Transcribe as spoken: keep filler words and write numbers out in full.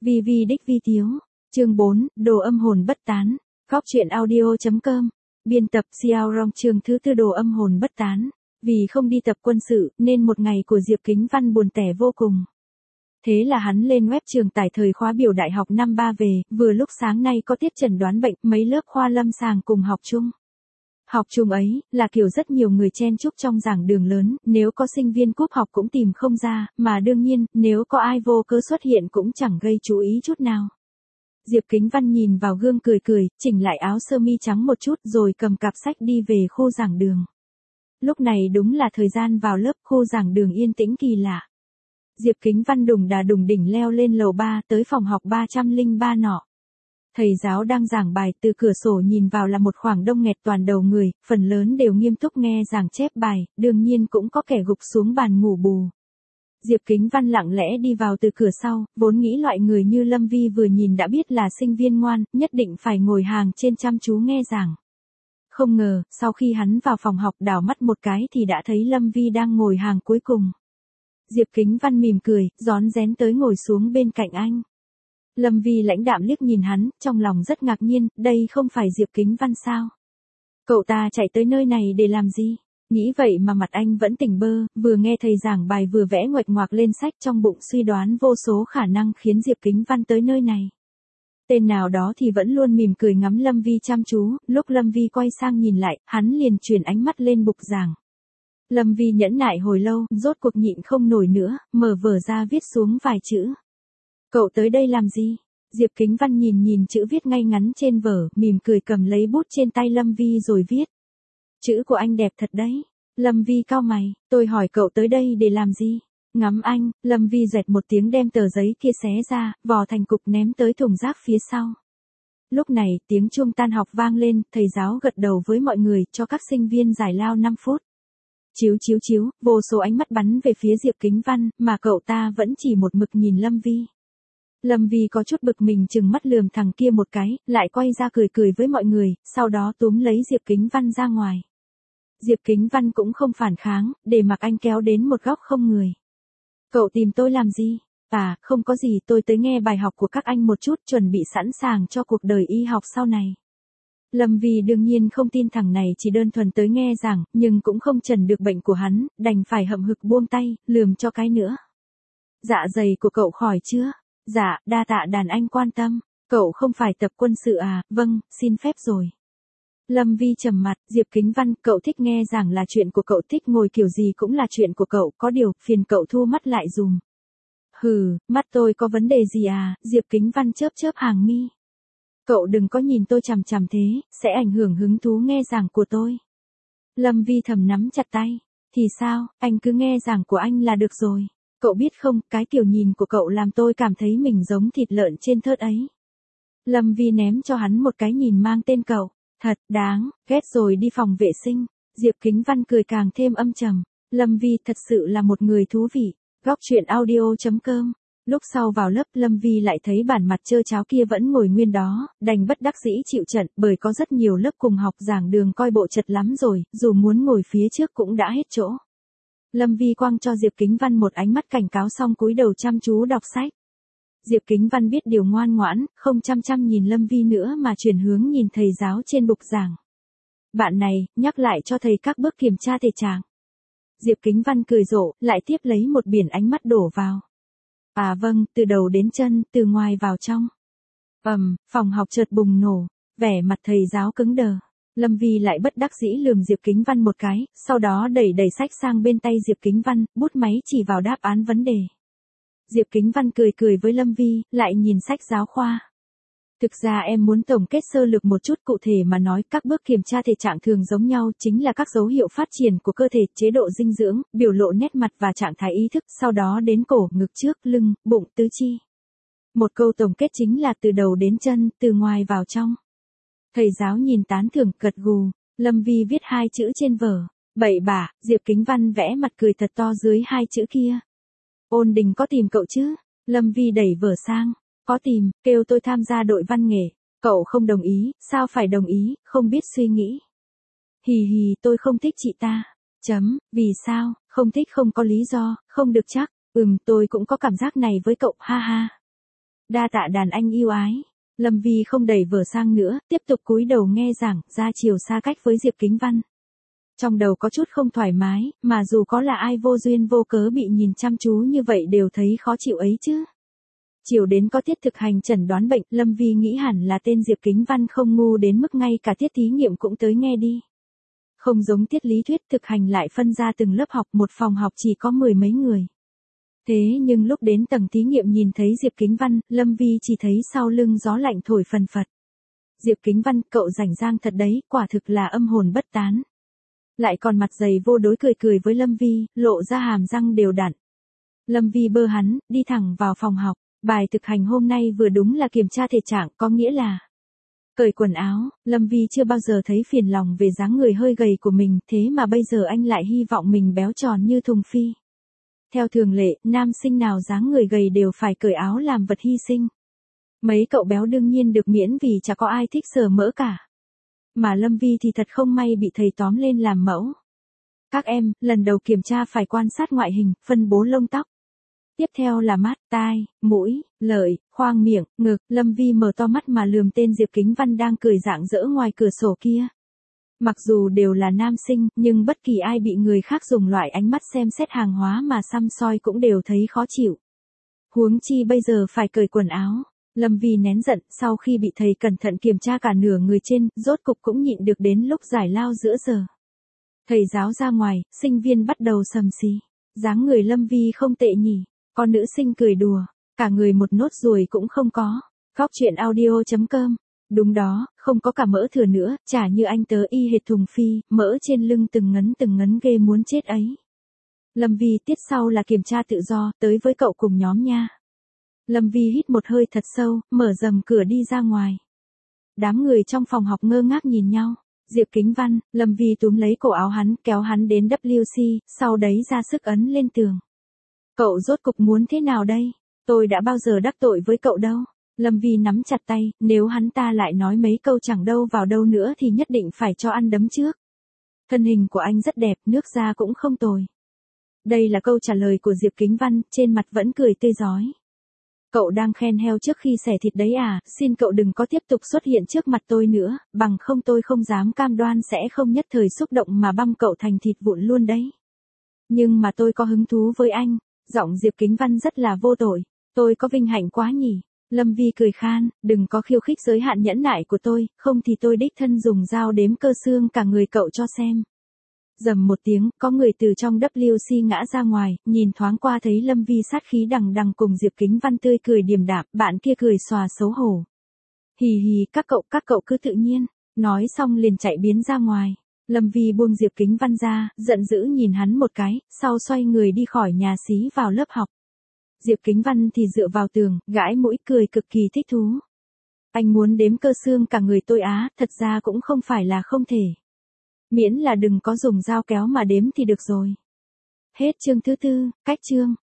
Vi Vi đích vi tiếu. Chương bốn, Đồ âm hồn bất tán. Góc truyện audio.com. Biên tập Xiao Rong. Chương thứ tư, Đồ âm hồn bất tán. Vì không đi tập quân sự, nên một ngày của Diệp Kính Văn buồn tẻ vô cùng. Thế là hắn lên web trường tải thời khóa biểu đại học năm ba về, vừa lúc sáng nay có tiết chẩn đoán bệnh, mấy lớp khoa lâm sàng cùng học chung. Học chung ấy, là kiểu rất nhiều người chen chúc trong giảng đường lớn, nếu có sinh viên cúp học cũng tìm không ra, mà đương nhiên, nếu có ai vô cớ xuất hiện cũng chẳng gây chú ý chút nào. Diệp Kính Văn nhìn vào gương cười cười, chỉnh lại áo sơ mi trắng một chút rồi cầm cặp sách đi về khu giảng đường. Lúc này đúng là thời gian vào lớp, khu giảng đường yên tĩnh kỳ lạ. Diệp Kính Văn đùng đà đùng đỉnh leo lên lầu ba tới phòng học ba trăm lẻ ba nọ. Thầy giáo đang giảng bài, từ cửa sổ nhìn vào là một khoảng đông nghẹt toàn đầu người, phần lớn đều nghiêm túc nghe giảng chép bài, đương nhiên cũng có kẻ gục xuống bàn ngủ bù. Diệp Kính Văn lặng lẽ đi vào từ cửa sau, vốn nghĩ loại người như Lâm Vi vừa nhìn đã biết là sinh viên ngoan, nhất định phải ngồi hàng trên chăm chú nghe giảng. Không ngờ, sau khi hắn vào phòng học đảo mắt một cái thì đã thấy Lâm Vi đang ngồi hàng cuối cùng. Diệp Kính Văn mỉm cười, rón rén tới ngồi xuống bên cạnh anh. Lâm Vi lãnh đạm liếc nhìn hắn, trong lòng rất ngạc nhiên, đây không phải Diệp Kính Văn sao? Cậu ta chạy tới nơi này để làm gì? Nghĩ vậy mà mặt anh vẫn tỉnh bơ, vừa nghe thầy giảng bài vừa vẽ nguệch ngoạc lên sách, trong bụng suy đoán vô số khả năng khiến Diệp Kính Văn tới nơi này. Tên nào đó thì vẫn luôn mỉm cười ngắm Lâm Vi chăm chú, lúc Lâm Vi quay sang nhìn lại, hắn liền chuyển ánh mắt lên bục giảng. Lâm Vi nhẫn nại hồi lâu, rốt cuộc nhịn không nổi nữa, mở vở ra viết xuống vài chữ. Cậu tới đây làm gì? Diệp Kính Văn nhìn nhìn chữ viết ngay ngắn trên vở, mỉm cười cầm lấy bút trên tay Lâm Vi rồi viết. Chữ của anh đẹp thật đấy. Lâm Vi cau mày, tôi hỏi cậu tới đây để làm gì? Ngắm anh. Lâm Vi dẹt một tiếng đem tờ giấy kia xé ra, vò thành cục ném tới thùng rác phía sau. Lúc này, tiếng chuông tan học vang lên, thầy giáo gật đầu với mọi người, cho các sinh viên giải lao năm phút. Chiếu chiếu chiếu, vô số ánh mắt bắn về phía Diệp Kính Văn, mà cậu ta vẫn chỉ một mực nhìn Lâm Vi. Lâm Vi có chút bực mình chừng mắt lườm thằng kia một cái, lại quay ra cười cười với mọi người, sau đó túm lấy Diệp Kính Văn ra ngoài. Diệp Kính Văn cũng không phản kháng, để mặc anh kéo đến một góc không người. Cậu tìm tôi làm gì? À, không có gì, tôi tới nghe bài học của các anh một chút, chuẩn bị sẵn sàng cho cuộc đời y học sau này. Lâm Vi đương nhiên không tin thằng này chỉ đơn thuần tới nghe giảng, nhưng cũng không trần được bệnh của hắn, đành phải hậm hực buông tay, lườm cho cái nữa. Dạ dày của cậu khỏi chưa? Dạ, đa tạ đàn anh quan tâm. Cậu không phải tập quân sự à? Vâng, xin phép rồi. Lâm Vi trầm mặt, Diệp Kính Văn, cậu thích nghe giảng là chuyện của cậu, thích ngồi kiểu gì cũng là chuyện của cậu, có điều, phiền cậu thu mắt lại dùm. Hừ, mắt tôi có vấn đề gì à? Diệp Kính Văn chớp chớp hàng mi. Cậu đừng có nhìn tôi chằm chằm thế, sẽ ảnh hưởng hứng thú nghe giảng của tôi. Lâm Vi thầm nắm chặt tay. Thì sao, anh cứ nghe giảng của anh là được rồi. Cậu biết không, cái kiểu nhìn của cậu làm tôi cảm thấy mình giống thịt lợn trên thớt ấy. Lâm Vi ném cho hắn một cái nhìn mang tên cậu. Thật đáng, ghét rồi đi phòng vệ sinh. Diệp Kính Văn cười càng thêm âm trầm. Lâm Vi thật sự là một người thú vị. Góc truyện audio.com. Lúc sau vào lớp, Lâm Vi lại thấy bản mặt trơ cháo kia vẫn ngồi nguyên đó, đành bất đắc dĩ chịu trận, bởi có rất nhiều lớp cùng học giảng đường coi bộ chật lắm rồi, dù muốn ngồi phía trước cũng đã hết chỗ. Lâm Vi quăng cho Diệp Kính Văn một ánh mắt cảnh cáo xong cúi đầu chăm chú đọc sách. Diệp Kính Văn biết điều ngoan ngoãn, không chăm chăm nhìn Lâm Vi nữa mà chuyển hướng nhìn thầy giáo trên bục giảng. Bạn này, nhắc lại cho thầy các bước kiểm tra thể trạng. Diệp Kính Văn cười rộ, lại tiếp lấy một biển ánh mắt đổ vào. À vâng, từ đầu đến chân, từ ngoài vào trong. Ầm, phòng học chợt bùng nổ, vẻ mặt thầy giáo cứng đờ. Lâm Vi lại bất đắc dĩ lườm Diệp Kính Văn một cái, sau đó đẩy đẩy sách sang bên tay Diệp Kính Văn, bút máy chỉ vào đáp án vấn đề. Diệp Kính Văn cười cười với Lâm Vi, lại nhìn sách giáo khoa. Thực ra em muốn tổng kết sơ lược một chút, cụ thể mà nói, các bước kiểm tra thể trạng thường giống nhau, chính là các dấu hiệu phát triển của cơ thể, chế độ dinh dưỡng, biểu lộ nét mặt và trạng thái ý thức, sau đó đến cổ, ngực trước, lưng, bụng, tứ chi. Một câu tổng kết chính là từ đầu đến chân, từ ngoài vào trong. Thầy giáo nhìn tán thưởng, gật gù. Lâm Vi viết hai chữ trên vở. Bậy bạ. Diệp Kính Văn vẽ mặt cười thật to dưới hai chữ kia. Ôn Đình có tìm cậu chứ? Lâm Vi đẩy vở sang. Có tìm, kêu tôi tham gia đội văn nghệ. Cậu không đồng ý, sao phải đồng ý, không biết suy nghĩ. Hì hì, tôi không thích chị ta. Chấm, vì sao, không thích không có lý do, không được chắc. Ừm, tôi cũng có cảm giác này với cậu, ha ha. Đa tạ đàn anh yêu ái. Lâm Vi không đẩy vở sang nữa, tiếp tục cúi đầu nghe giảng, ra chiều xa cách với Diệp Kính Văn. Trong đầu có chút không thoải mái, mà dù có là ai vô duyên vô cớ bị nhìn chăm chú như vậy đều thấy khó chịu ấy chứ. Chiều đến có tiết thực hành chẩn đoán bệnh, Lâm Vi nghĩ hẳn là tên Diệp Kính Văn không ngu đến mức ngay cả tiết thí nghiệm cũng tới nghe đi. Không giống tiết lý thuyết, thực hành lại phân ra từng lớp học, một phòng học chỉ có mười mấy người. Thế nhưng lúc đến tầng thí nghiệm nhìn thấy Diệp Kính Văn, Lâm Vi chỉ thấy sau lưng gió lạnh thổi phần phật. Diệp Kính Văn, cậu rảnh rang thật đấy, quả thực là âm hồn bất tán. Lại còn mặt dày vô đối cười cười với Lâm Vi, lộ ra hàm răng đều đặn. Lâm Vi bơ hắn, đi thẳng vào phòng học. Bài thực hành hôm nay vừa đúng là kiểm tra thể trạng, có nghĩa là cởi quần áo. Lâm Vi chưa bao giờ thấy phiền lòng về dáng người hơi gầy của mình, thế mà bây giờ anh lại hy vọng mình béo tròn như thùng phi. Theo thường lệ, nam sinh nào dáng người gầy đều phải cởi áo làm vật hy sinh. Mấy cậu béo đương nhiên được miễn vì chả có ai thích sờ mỡ cả. Mà Lâm Vi thì thật không may bị thầy tóm lên làm mẫu. Các em, lần đầu kiểm tra phải quan sát ngoại hình, phân bố lông tóc. Tiếp theo là mắt, tai, mũi, lợi, khoang miệng, ngực. Lâm Vi mở to mắt mà lườm tên Diệp Kính Văn đang cười rạng rỡ ngoài cửa sổ kia. Mặc dù đều là nam sinh, nhưng bất kỳ ai bị người khác dùng loại ánh mắt xem xét hàng hóa mà săm soi cũng đều thấy khó chịu. Huống chi bây giờ phải cởi quần áo. Lâm Vi nén giận, sau khi bị thầy cẩn thận kiểm tra cả nửa người trên, rốt cục cũng nhịn được đến lúc giải lao giữa giờ. Thầy giáo ra ngoài, sinh viên bắt đầu sầm xì. Dáng người Lâm Vi không tệ nhỉ. Con nữ sinh cười đùa, cả người một nốt ruồi cũng không có. Góc chuyện audio chấm com. Đúng đó, không có cả mỡ thừa nữa, chả như anh tớ y hệt thùng phi, mỡ trên lưng từng ngấn từng ngấn ghê muốn chết ấy. Lâm Vi, tiết sau là kiểm tra tự do, tới với cậu cùng nhóm nha. Lâm Vi hít một hơi thật sâu, mở rầm cửa đi ra ngoài. Đám người trong phòng học ngơ ngác nhìn nhau. Diệp Kính Văn, Lâm Vi túm lấy cổ áo hắn, kéo hắn đến W C, sau đấy ra sức ấn lên tường. Cậu rốt cục muốn thế nào đây? Tôi đã bao giờ đắc tội với cậu đâu. Lâm Vi nắm chặt tay, nếu hắn ta lại nói mấy câu chẳng đâu vào đâu nữa thì nhất định phải cho ăn đấm trước. Thân hình của anh rất đẹp, nước da cũng không tồi. Đây là câu trả lời của Diệp Kính Văn, trên mặt vẫn cười tươi rói. Cậu đang khen heo trước khi xẻ thịt đấy à, xin cậu đừng có tiếp tục xuất hiện trước mặt tôi nữa, bằng không tôi không dám cam đoan sẽ không nhất thời xúc động mà băm cậu thành thịt vụn luôn đấy. Nhưng mà tôi có hứng thú với anh. Giọng Diệp Kính Văn rất là vô tội. Tôi có vinh hạnh quá nhỉ. Lâm Vi cười khan, đừng có khiêu khích giới hạn nhẫn nại của tôi, không thì tôi đích thân dùng dao đếm cơ xương cả người cậu cho xem. Rầm một tiếng, có người từ trong W C ngã ra ngoài, nhìn thoáng qua thấy Lâm Vi sát khí đằng đằng cùng Diệp Kính Văn tươi cười điềm đạm, bạn kia cười xòa xấu hổ. Hì hì, các cậu, các cậu cứ tự nhiên, nói xong liền chạy biến ra ngoài. Lâm Vi buông Diệp Kính Văn ra, giận dữ nhìn hắn một cái, sau xoay người đi khỏi nhà xí vào lớp học. Diệp Kính Văn thì dựa vào tường, gãi mũi cười cực kỳ thích thú. Anh muốn đếm cơ xương cả người tôi á, thật ra cũng không phải là không thể. Miễn là đừng có dùng dao kéo mà đếm thì được rồi. Hết chương thứ tư, cách chương.